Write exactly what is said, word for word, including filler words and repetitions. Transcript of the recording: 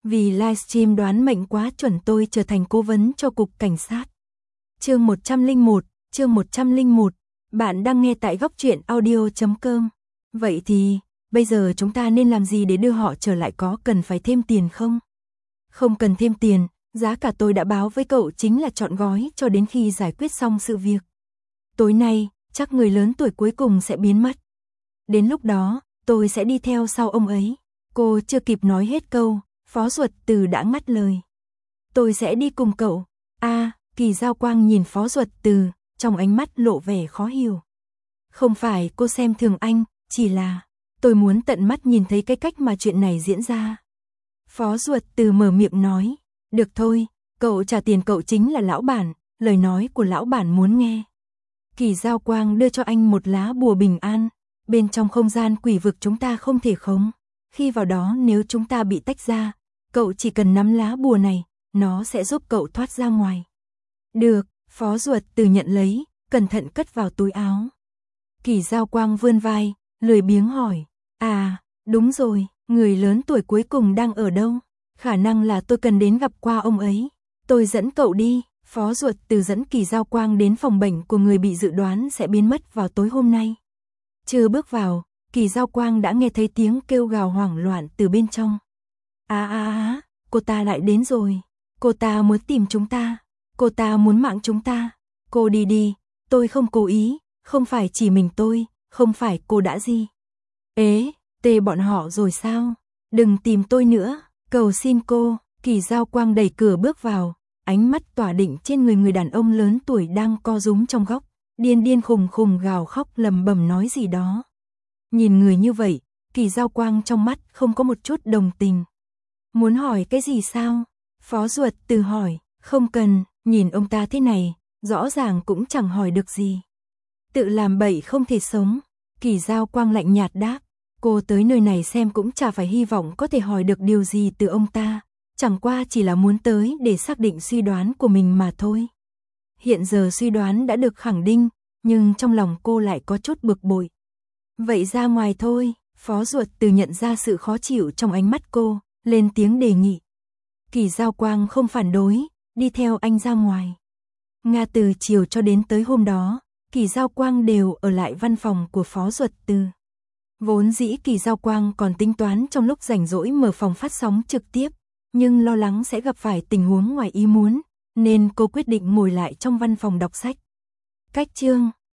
Vì livestream đoán mệnh quá chuẩn tôi trở thành cố vấn cho cục cảnh sát. Chương một trăm lẻ một, chương một trăm lẻ một. Bạn đang nghe tại góc truyện audio chấm com. Vậy thì, bây giờ chúng ta nên làm gì để đưa họ trở lại, có cần phải thêm tiền không? Không cần thêm tiền, giá cả tôi đã báo với cậu chính là trọn gói cho đến khi giải quyết xong sự việc. Tối nay, chắc người lớn tuổi cuối cùng sẽ biến mất. Đến lúc đó, tôi sẽ đi theo sau ông ấy. Cô chưa kịp nói hết câu, Phó Duật Từ đã ngắt lời. Tôi sẽ đi cùng cậu. A, à, Kỳ Giao Quang nhìn Phó Duật Từ, trong ánh mắt lộ vẻ khó hiểu. Không phải cô xem thường anh, chỉ là tôi muốn tận mắt nhìn thấy cái cách mà chuyện này diễn ra. Phó Duật Từ mở miệng nói, được thôi, cậu trả tiền, cậu chính là lão bản, lời nói của lão bản muốn nghe. Kỳ Giao Quang đưa cho anh một lá bùa bình an, bên trong không gian quỷ vực chúng ta không thể khống. Khi vào đó nếu chúng ta bị tách ra, cậu chỉ cần nắm lá bùa này, nó sẽ giúp cậu thoát ra ngoài. Được, Phó Duật Từ nhận lấy, cẩn thận cất vào túi áo. Kỳ Giao Quang vươn vai, lười biếng hỏi, à, đúng rồi, người lớn tuổi cuối cùng đang ở đâu? Khả năng là tôi cần đến gặp qua ông ấy. Tôi dẫn cậu đi. Phó Duật Từ dẫn Kỳ Giao Quang đến phòng bệnh của người bị dự đoán sẽ biến mất vào tối hôm nay. Chưa bước vào, Kỳ Giao Quang đã nghe thấy tiếng kêu gào hoảng loạn từ bên trong. À à à, cô ta lại đến rồi. Cô ta muốn tìm chúng ta. Cô ta muốn mạng chúng ta. Cô đi đi, tôi không cố ý, không phải chỉ mình tôi, không phải cô đã gì. Ế, tê bọn họ rồi sao? Đừng tìm tôi nữa, cầu xin cô. Kỳ Giao Quang đẩy cửa bước vào, ánh mắt tỏa định trên người người đàn ông lớn tuổi đang co rúm trong góc, điên điên khùng khùng gào khóc lầm bầm nói gì đó. Nhìn người như vậy, Kỳ Giao Quang trong mắt không có một chút đồng tình. Muốn hỏi cái gì sao? Phó Duật Từ hỏi, không cần, nhìn ông ta thế này, rõ ràng cũng chẳng hỏi được gì. Tự làm bậy không thể sống. Kỳ Giao Quang lạnh nhạt đáp, cô tới nơi này xem cũng chả phải hy vọng có thể hỏi được điều gì từ ông ta. Chẳng qua chỉ là muốn tới để xác định suy đoán của mình mà thôi. Hiện giờ suy đoán đã được khẳng định, nhưng trong lòng cô lại có chút bực bội. Vậy ra ngoài thôi, Phó Duật Từ nhận ra sự khó chịu trong ánh mắt cô, lên tiếng đề nghị. Kỳ Giao Quang không phản đối, đi theo anh ra ngoài. Nga từ chiều cho đến tới hôm đó, Kỳ Giao Quang đều ở lại văn phòng của Phó Duật Từ. Vốn dĩ Kỳ Giao Quang còn tính toán trong lúc rảnh rỗi mở phòng phát sóng trực tiếp, nhưng lo lắng sẽ gặp phải tình huống ngoài ý muốn, nên cô quyết định ngồi lại trong văn phòng đọc sách. Cách chương